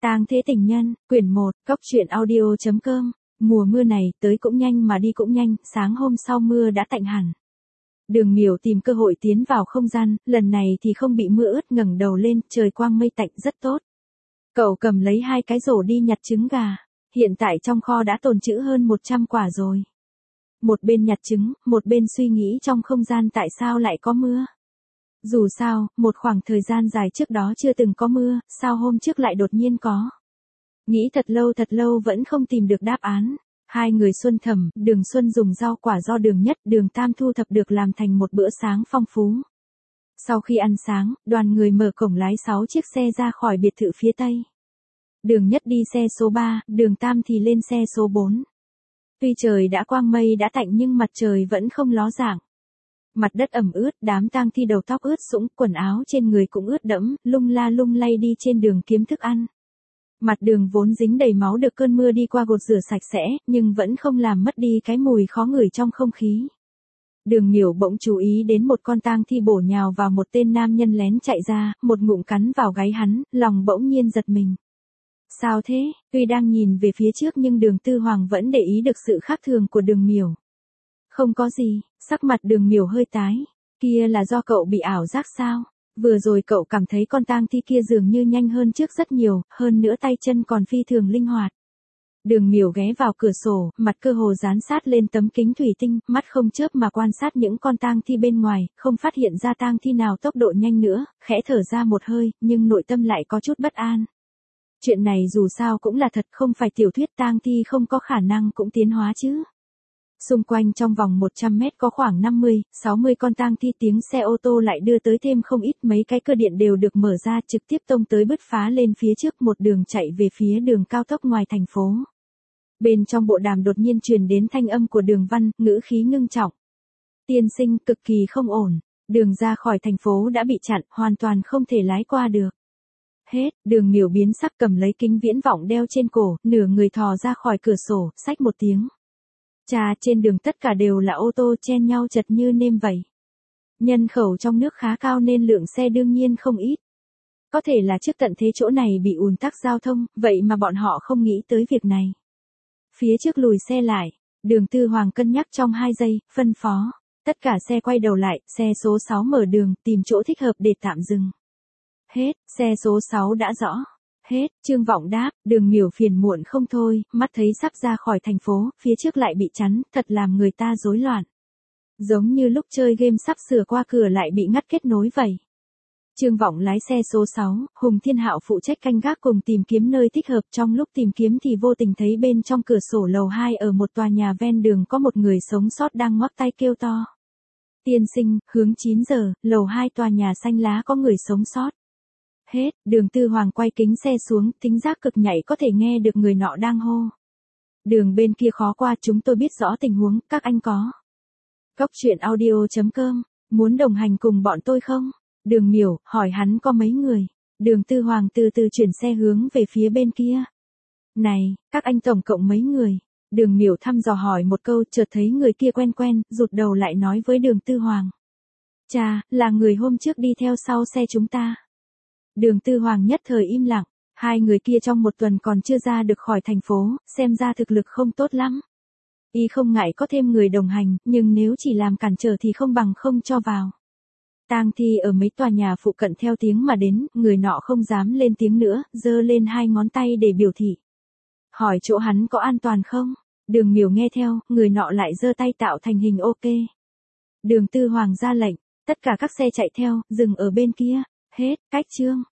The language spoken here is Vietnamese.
Tang Thế Tình Nhân, quyển 1, Cốc truyện audio.com. Mùa mưa này tới cũng nhanh mà đi cũng nhanh, sáng hôm sau mưa đã tạnh hẳn. Đường Miểu tìm cơ hội tiến vào không gian, lần này thì không bị mưa ướt, ngẩng đầu lên, trời quang mây tạnh rất tốt. Cậu cầm lấy 2 cái rổ đi nhặt trứng gà, hiện tại trong kho đã tồn trữ hơn 100 quả rồi. Một bên nhặt trứng, một bên suy nghĩ trong không gian tại sao lại có mưa. Dù sao, một khoảng thời gian dài trước đó chưa từng có mưa, sao hôm trước lại đột nhiên có. Nghĩ thật lâu vẫn không tìm được đáp án. Hai người Xuân Thẩm, Đường Xuân dùng rau quả do Đường Nhất, Đường Tam thu thập được làm thành một bữa sáng phong phú. Sau khi ăn sáng, đoàn người mở cổng lái 6 chiếc xe ra khỏi biệt thự phía tây. Đường Nhất đi xe số 3, Đường Tam thì lên xe số 4. Tuy trời đã quang mây đã tạnh nhưng mặt trời vẫn không ló dạng. Mặt đất ẩm ướt, đám tang thi đầu tóc ướt sũng, quần áo trên người cũng ướt đẫm, lung la lung lay đi trên đường kiếm thức ăn. Mặt đường vốn dính đầy máu được cơn mưa đi qua gột rửa sạch sẽ, nhưng vẫn không làm mất đi cái mùi khó ngửi trong không khí. Đường Miểu bỗng chú ý đến một con tang thi bổ nhào vào một tên nam nhân lén chạy ra, một ngụm cắn vào gáy hắn, lòng bỗng nhiên giật mình. Sao thế? Tuy đang nhìn về phía trước nhưng Đường Tư Hoàng vẫn để ý được sự khác thường của Đường Miểu. Không có gì, sắc mặt Đường Miểu hơi tái. Kia là do cậu bị ảo giác sao? Vừa rồi cậu cảm thấy con tang thi kia dường như nhanh hơn trước rất nhiều, hơn nữa tay chân còn phi thường linh hoạt. Đường Miểu ghé vào cửa sổ, mặt cơ hồ dán sát lên tấm kính thủy tinh, mắt không chớp mà quan sát những con tang thi bên ngoài, không phát hiện ra tang thi nào tốc độ nhanh nữa, khẽ thở ra một hơi, nhưng nội tâm lại có chút bất an. Chuyện này dù sao cũng là thật, không phải tiểu thuyết, tang thi không có khả năng cũng tiến hóa chứ. Xung quanh trong vòng 100 mét có khoảng 50, 60 con tang thi, tiếng xe ô tô lại đưa tới thêm không ít, mấy cái cơ điện đều được mở ra trực tiếp tông tới bứt phá lên phía trước, một đường chạy về phía đường cao tốc ngoài thành phố. Bên trong bộ đàm đột nhiên truyền đến thanh âm của Đường Văn, ngữ khí ngưng trọng. Tiên sinh, cực kỳ không ổn, đường ra khỏi thành phố đã bị chặn, hoàn toàn không thể lái qua được. Hết, Đường Miểu biến sắc, cầm lấy kính viễn vọng đeo trên cổ, nửa người thò ra khỏi cửa sổ, xách một tiếng. Chà, trên đường tất cả đều là ô tô chen nhau chật như nêm vậy. Nhân khẩu trong nước khá cao nên lượng xe đương nhiên không ít. Có thể là trước tận thế chỗ này bị ùn tắc giao thông, vậy mà bọn họ không nghĩ tới việc này. Phía trước lùi xe lại, Đường Tư Hoàng cân nhắc trong 2 giây, phân phó. Tất cả xe quay đầu lại, xe số 6 mở đường, tìm chỗ thích hợp để tạm dừng. Hết, xe số 6 đã rõ. Hết, Trương Vọng đáp, Đường Miểu phiền muộn không thôi, mắt thấy sắp ra khỏi thành phố, phía trước lại bị chắn, thật làm người ta rối loạn. Giống như lúc chơi game sắp sửa qua cửa lại bị ngắt kết nối vậy. Trương Vọng lái xe số 6, Hùng Thiên Hạo phụ trách canh gác cùng tìm kiếm nơi thích hợp, trong lúc tìm kiếm thì vô tình thấy bên trong cửa sổ lầu 2 ở một tòa nhà ven đường có một người sống sót đang ngoắc tay kêu to. Tiên sinh, hướng 9 giờ, lầu 2 tòa nhà xanh lá có người sống sót. Hết, Đường Tư Hoàng quay kính xe xuống, tính giác cực nhạy có thể nghe được người nọ đang hô. Đường bên kia khó qua, chúng tôi biết rõ tình huống, các anh có. Cốc truyện audio.com, muốn đồng hành cùng bọn tôi không? Đường Miểu, hỏi hắn có mấy người. Đường Tư Hoàng từ từ chuyển xe hướng về phía bên kia. Này, các anh tổng cộng mấy người? Đường Miểu thăm dò hỏi một câu, chợt thấy người kia quen quen, rụt đầu lại nói với Đường Tư Hoàng. Chà, là người hôm trước đi theo sau xe chúng ta. Đường Tư Hoàng nhất thời im lặng, 2 người kia trong 1 tuần còn chưa ra được khỏi thành phố, xem ra thực lực không tốt lắm. Y không ngại có thêm người đồng hành, nhưng nếu chỉ làm cản trở thì không bằng không cho vào. Tang thi ở mấy tòa nhà phụ cận theo tiếng mà đến, người nọ không dám lên tiếng nữa, giơ lên 2 ngón tay để biểu thị. Hỏi chỗ hắn có an toàn không? Đường Miểu nghe theo, người nọ lại giơ tay tạo thành hình ok. Đường Tư Hoàng ra lệnh, tất cả các xe chạy theo, dừng ở bên kia. Hết, cách chương.